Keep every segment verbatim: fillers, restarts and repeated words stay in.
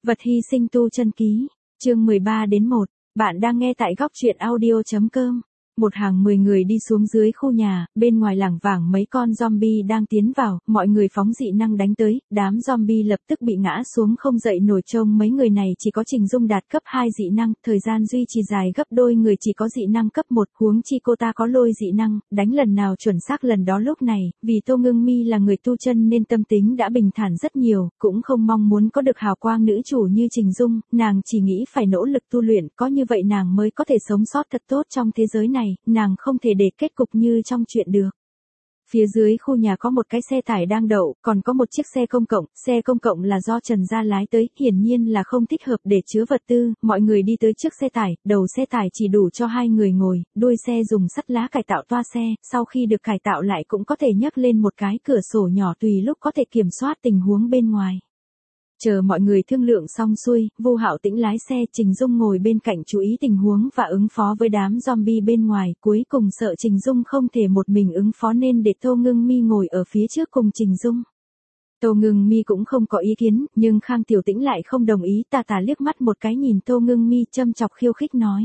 Vật hy sinh tu chân ký, chương mười ba đến một, bạn đang nghe tại góc truyện audio chấm com. Một hàng mười người đi xuống dưới khu nhà, bên ngoài lảng vảng mấy con zombie đang tiến vào, mọi người phóng dị năng đánh tới, đám zombie lập tức bị ngã xuống không dậy nổi. Trông mấy người này chỉ có Trình Dung đạt cấp hai dị năng, thời gian duy trì dài gấp đôi người chỉ có dị năng cấp một, huống chi cô ta có lôi dị năng, đánh lần nào chuẩn xác lần đó. Lúc này, vì Tô Ngưng Mi là người tu chân nên tâm tính đã bình thản rất nhiều, cũng không mong muốn có được hào quang nữ chủ như Trình Dung, nàng chỉ nghĩ phải nỗ lực tu luyện, có như vậy nàng mới có thể sống sót thật tốt trong thế giới này. Nàng không thể để kết cục như trong chuyện được. Phía dưới khu nhà có một cái xe tải đang đậu, còn có một chiếc xe công cộng, xe công cộng là do Trần Gia lái tới, hiển nhiên là không thích hợp để chứa vật tư. Mọi người đi tới trước xe tải, đầu xe tải chỉ đủ cho hai người ngồi, đuôi xe dùng sắt lá cải tạo toa xe, sau khi được cải tạo lại cũng có thể nhấc lên một cái cửa sổ nhỏ tùy lúc có thể kiểm soát tình huống bên ngoài. Chờ mọi người thương lượng xong xuôi, Vu Hạo Tĩnh lái xe, Trình Dung ngồi bên cạnh chú ý tình huống và ứng phó với đám zombie bên ngoài, cuối cùng sợ Trình Dung không thể một mình ứng phó nên để Tô Ngưng Mi ngồi ở phía trước cùng Trình Dung. Tô Ngưng Mi cũng không có ý kiến, nhưng Khang Tiểu Tĩnh lại không đồng ý, tà tà liếc mắt một cái nhìn Tô Ngưng Mi châm chọc khiêu khích nói.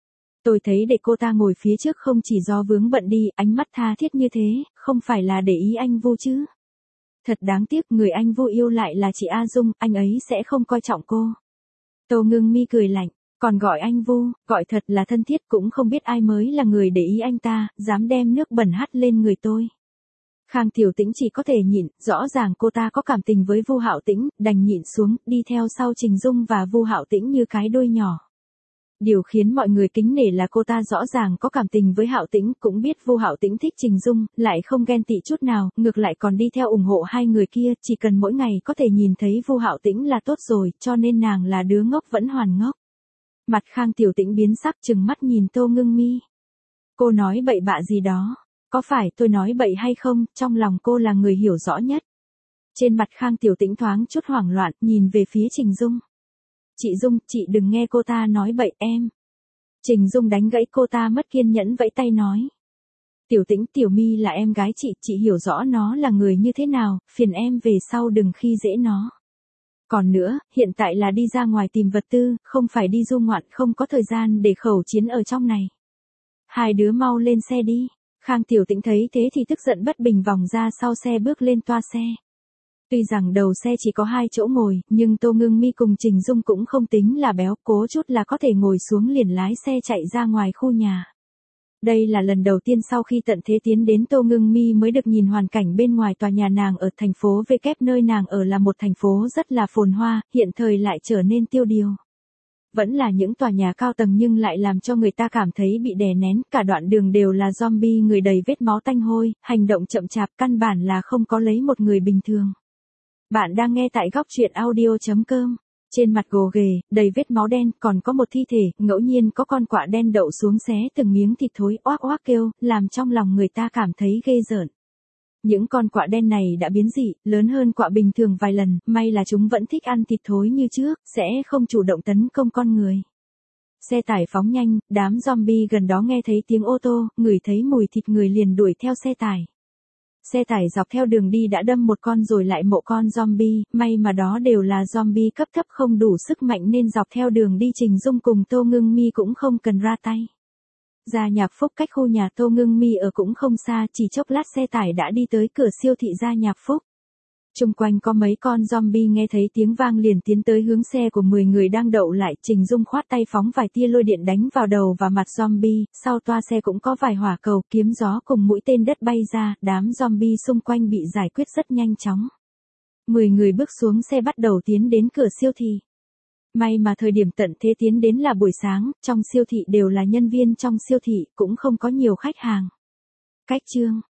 Tôi thấy để cô ta ngồi phía trước không chỉ do vướng bận đi, ánh mắt tha thiết như thế, không phải là để ý anh Vu chứ. Thật đáng tiếc, người anh Vu yêu lại là chị A Dung, anh ấy sẽ không coi trọng cô. Tô Ngưng Mi cười lạnh, còn gọi anh Vu, gọi thật là thân thiết, cũng không biết ai mới là người để ý anh ta, dám đem nước bẩn hắt lên người tôi. Khang Tiểu Tĩnh chỉ có thể nhịn, rõ ràng cô ta có cảm tình với Vu Hạo Tĩnh, đành nhịn xuống, đi theo sau Trình Dung và Vu Hạo Tĩnh như cái đuôi nhỏ. Điều khiến mọi người kính nể là cô ta rõ ràng có cảm tình với Hạo Tĩnh, cũng biết Vu Hạo Tĩnh thích Trình Dung, lại không ghen tị chút nào, ngược lại còn đi theo ủng hộ hai người kia, chỉ cần mỗi ngày có thể nhìn thấy Vu Hạo Tĩnh là tốt rồi, cho nên nàng là đứa ngốc vẫn hoàn ngốc. Mặt Khang Tiểu Tĩnh biến sắc, trừng mắt nhìn Tô Ngưng Mi. Cô nói bậy bạ gì đó, có phải tôi nói bậy hay không, trong lòng cô là người hiểu rõ nhất. Trên mặt Khang Tiểu Tĩnh thoáng chút hoảng loạn, nhìn về phía Trình Dung. Chị Dung, chị đừng nghe cô ta nói bậy em. Trình Dung đánh gãy cô ta mất kiên nhẫn vẫy tay nói. Tiểu Tĩnh, Tiểu Mi là em gái chị, chị hiểu rõ nó là người như thế nào, phiền em về sau đừng khi dễ nó. Còn nữa, hiện tại là đi ra ngoài tìm vật tư, không phải đi du ngoạn, không có thời gian để khẩu chiến ở trong này. Hai đứa mau lên xe đi. Khang Tiểu Tĩnh thấy thế thì tức giận bất bình vòng ra sau xe bước lên toa xe. Tuy rằng đầu xe chỉ có hai chỗ ngồi, nhưng Tô Ngưng Mi cùng Trình Dung cũng không tính là béo, cố chút là có thể ngồi xuống liền lái xe chạy ra ngoài khu nhà. Đây là lần đầu tiên sau khi tận thế tiến đến Tô Ngưng Mi mới được nhìn hoàn cảnh bên ngoài tòa nhà nàng ở thành phố V kép, nơi nàng ở là một thành phố rất là phồn hoa, hiện thời lại trở nên tiêu điều. Vẫn là những tòa nhà cao tầng nhưng lại làm cho người ta cảm thấy bị đè nén, cả đoạn đường đều là zombie người đầy vết máu tanh hôi, hành động chậm chạp, căn bản là không có lấy một người bình thường. Bạn đang nghe tại góc truyện audio chấm com. Trên mặt gồ ghề, đầy vết máu đen, còn có một thi thể, ngẫu nhiên có con quạ đen đậu xuống xé từng miếng thịt thối, oác oác kêu, làm trong lòng người ta cảm thấy ghê rợn. Những con quạ đen này đã biến dị, lớn hơn quạ bình thường vài lần, may là chúng vẫn thích ăn thịt thối như trước, sẽ không chủ động tấn công con người. Xe tải phóng nhanh, đám zombie gần đó nghe thấy tiếng ô tô, ngửi thấy mùi thịt người liền đuổi theo xe tải. Xe tải dọc theo đường đi đã đâm một con rồi lại một con zombie, may mà đó đều là zombie cấp thấp không đủ sức mạnh nên dọc theo đường đi Trình Dung cùng Tô Ngưng Mi cũng không cần ra tay. Gia Nhạc Phúc cách khu nhà Tô Ngưng Mi ở cũng không xa, chỉ chốc lát xe tải đã đi tới cửa siêu thị Gia Nhạc Phúc. Chung quanh có mấy con zombie nghe thấy tiếng vang liền tiến tới hướng xe của mười người đang đậu lại, Trình Dung khoát tay phóng vài tia lôi điện đánh vào đầu và mặt zombie, sau toa xe cũng có vài hỏa cầu, kiếm gió cùng mũi tên đất bay ra, đám zombie xung quanh bị giải quyết rất nhanh chóng. mười người bước xuống xe bắt đầu tiến đến cửa siêu thị. May mà thời điểm tận thế tiến đến là buổi sáng, trong siêu thị đều là nhân viên trong siêu thị, cũng không có nhiều khách hàng. Cách chương